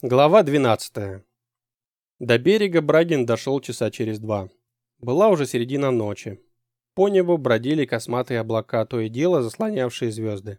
Глава 12. До берега Брагин дошел часа через два. Была уже середина ночи. По небу бродили косматые облака, то и дело заслонявшие звезды.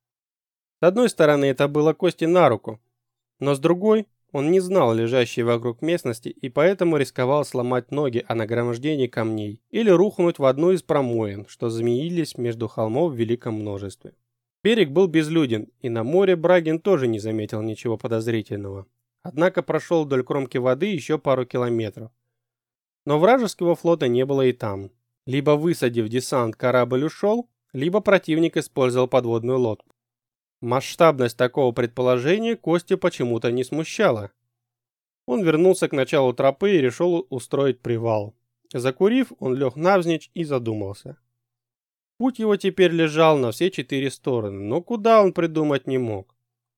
С одной стороны, это было Косте на руку, но с другой, он не знал лежащей вокруг местности и поэтому рисковал сломать ноги о нагромождении камней или рухнуть в одну из промоин, что змеились между холмов в великом множестве. Берег был безлюден, и на море Брагин тоже не заметил ничего подозрительного. Однако прошел вдоль кромки воды еще пару километров. Но вражеского флота не было и там. Либо высадив десант, корабль ушел, либо противник использовал подводную лодку. Масштабность такого предположения Костю почему-то не смущала. Он вернулся к началу тропы и решил устроить привал. Закурив, он лег навзничь и задумался. Путь его теперь лежал на все четыре стороны, но куда он придумать не мог.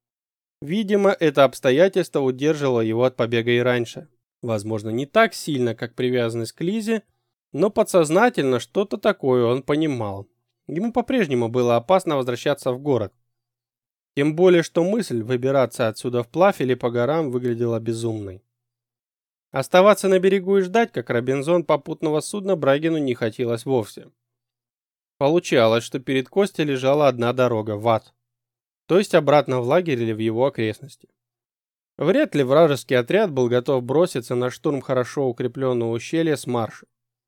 Видимо, это обстоятельство удерживало его от побега и раньше. Возможно, не так сильно, как привязанность к Лизе, но подсознательно что-то такое он понимал. Ему по-прежнему было опасно возвращаться в город. Тем более, что мысль выбираться отсюда вплавь или по горам выглядела безумной. Оставаться на берегу и ждать, как Робинзон попутного судна, Брагину не хотелось вовсе. Получалось, что перед Костей лежала одна дорога в ад, то есть обратно в лагерь или в его окрестности. Вряд ли вражеский отряд был готов броситься на штурм хорошо укрепленного ущелья с марша.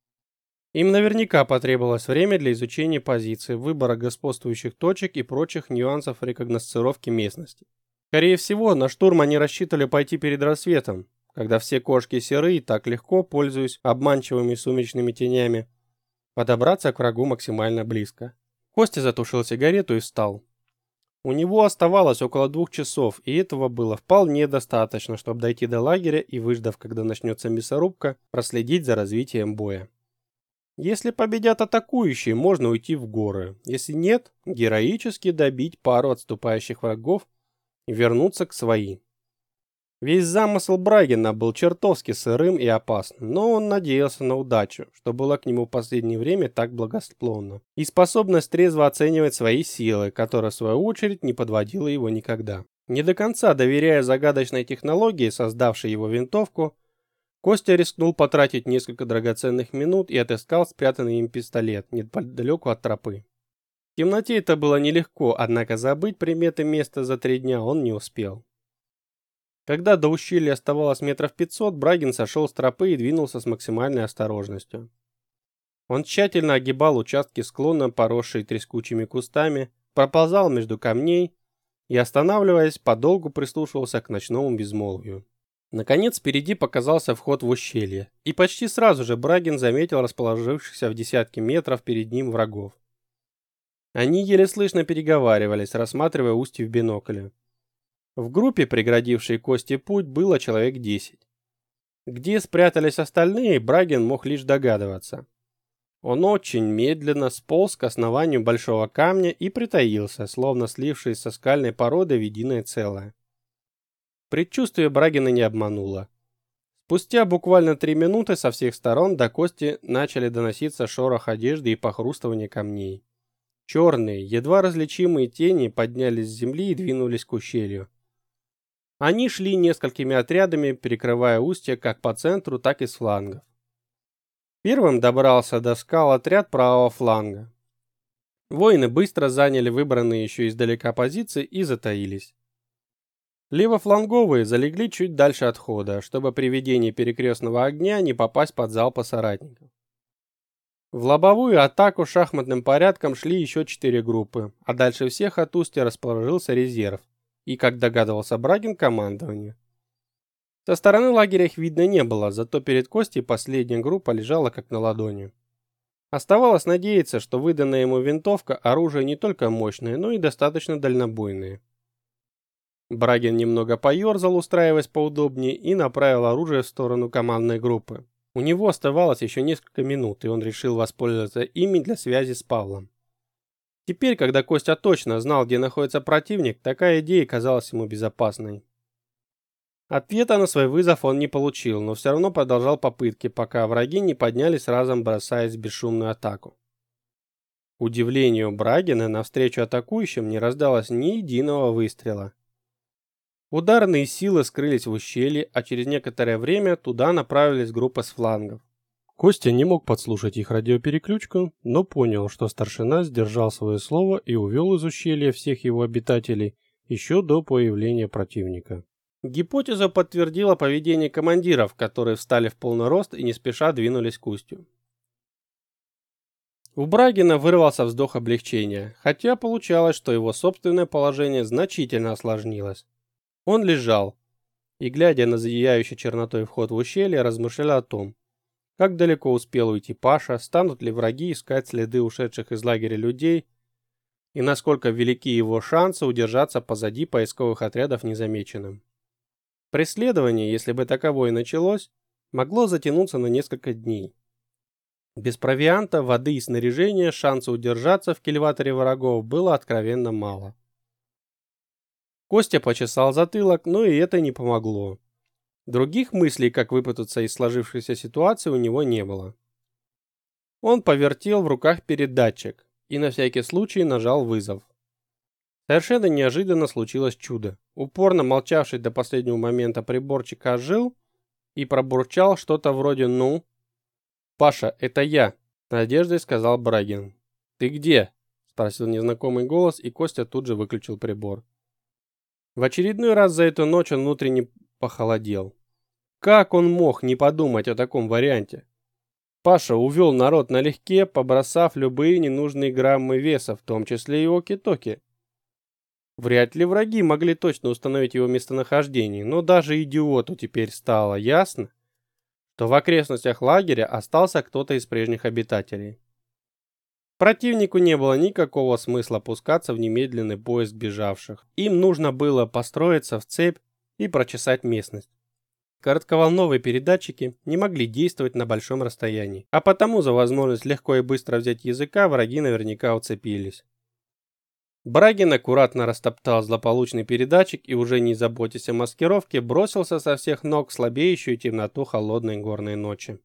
Им наверняка потребовалось время для изучения позиций, выбора господствующих точек и прочих нюансов рекогносцировки местности. Скорее всего, на штурм они рассчитывали пойти перед рассветом, когда все кошки серы и так легко, пользуясь обманчивыми сумеречными тенями, подобраться к врагу максимально близко. Костя затушил сигарету и встал. У него оставалось около 2 часов, и этого было вполне достаточно, чтобы дойти до лагеря и, выждав, когда начнется мясорубка, проследить за развитием боя. Если победят атакующие, можно уйти в горы. Если нет, героически добить пару отступающих врагов и вернуться к своим. Весь замысел Брагина был чертовски сырым и опасным, но он надеялся на удачу, что было к нему в последнее время так благосклонно, и способность трезво оценивать свои силы, которая в свою очередь не подводила его никогда. Не до конца доверяя загадочной технологии, создавшей его винтовку, Костя рискнул потратить несколько драгоценных минут и отыскал спрятанный им пистолет неподалеку от тропы. В темноте это было нелегко, однако забыть приметы места за 3 дня он не успел. Когда до ущелья оставалось метров 500, Брагин сошел с тропы и двинулся с максимальной осторожностью. Он тщательно огибал участки склона, поросшие трескучими кустами, проползал между камней и, останавливаясь, подолгу прислушивался к ночному безмолвию. Наконец, впереди показался вход в ущелье, и почти сразу же Брагин заметил расположившихся в десятки метров перед ним врагов. Они еле слышно переговаривались, рассматривая устье в бинокле. В группе, преградившей Косте путь, было человек 10. Где спрятались остальные, Брагин мог лишь догадываться. Он очень медленно сполз к основанию большого камня и притаился, словно слившись со скальной породой в единое целое. Предчувствие Брагина не обмануло. Спустя буквально 3 минуты со всех сторон до Кости начали доноситься шорох одежды и похрустывание камней. Черные, едва различимые тени поднялись с земли и двинулись к ущелью. Они шли несколькими отрядами, перекрывая устье как по центру, так и с флангов. Первым добрался до скал отряд правого фланга. Воины быстро заняли выбранные еще издалека позиции и затаились. Левофланговые залегли чуть дальше отхода, чтобы при ведении перекрестного огня не попасть под залпы соратников. В лобовую атаку шахматным порядком шли еще 4 группы, а дальше всех от устья расположился резерв. И, как догадывался Брагин, командование. Со стороны лагеря их видно не было, зато перед Костей последняя группа лежала как на ладони. Оставалось надеяться, что выданная ему винтовка оружие не только мощное, но и достаточно дальнобойное. Брагин немного поерзал, устраиваясь поудобнее, и направил оружие в сторону командной группы. У него оставалось еще несколько минут, и он решил воспользоваться ими для связи с Павлом. Теперь, когда Костя точно знал, где находится противник, такая идея казалась ему безопасной. Ответа на свой вызов он не получил, но все равно продолжал попытки, пока враги не поднялись разом, бросаясь в бесшумную атаку. К удивлению Брагина, навстречу атакующим не раздалось ни единого выстрела. Ударные силы скрылись в ущелье, а через некоторое время туда направились группы с флангов. Костя не мог подслушать их радиопереключку, но понял, что старшина сдержал свое слово и увел из ущелья всех его обитателей еще до появления противника. Гипотезу подтвердило поведение командиров, которые встали в полный рост и не спеша двинулись к устью. У Брагина вырвался вздох облегчения, хотя получалось, что его собственное положение значительно осложнилось. Он лежал и, глядя на зияющий чернотой вход в ущелье, размышлял о том, как далеко успел уйти Паша, станут ли враги искать следы ушедших из лагеря людей и насколько велики его шансы удержаться позади поисковых отрядов незамеченным. Преследование, если бы таковое началось, могло затянуться на несколько дней. Без провианта, воды и снаряжения шанса удержаться в кильваторе врагов было откровенно мало. Костя почесал затылок, но и это не помогло. Других мыслей, как выпутаться из сложившейся ситуации, у него не было. Он повертел в руках передатчик и на всякий случай нажал вызов. Совершенно неожиданно случилось чудо. Упорно молчавший до последнего момента приборчик ожил и пробурчал что-то вроде «ну». «Паша, это я», — с надеждой сказал Брагин. «Ты где?» — спросил незнакомый голос, и Костя тут же выключил прибор. В очередной раз за эту ночь он внутренне похолодел. Как он мог не подумать о таком варианте? Паша увел народ налегке, побросав любые ненужные граммы веса, в том числе и оки-токи. Вряд ли враги могли точно установить его местонахождение, но даже идиоту теперь стало ясно, что в окрестностях лагеря остался кто-то из прежних обитателей. Противнику не было никакого смысла пускаться в немедленный поиск бежавших. Им нужно было построиться в цепь и прочесать местность. Коротковолновые передатчики не могли действовать на большом расстоянии, а потому за возможность легко и быстро взять языка враги наверняка уцепились. Брагин аккуратно растоптал злополучный передатчик и, уже не заботясь о маскировке, бросился со всех ног в слабеющую темноту холодной горной ночи.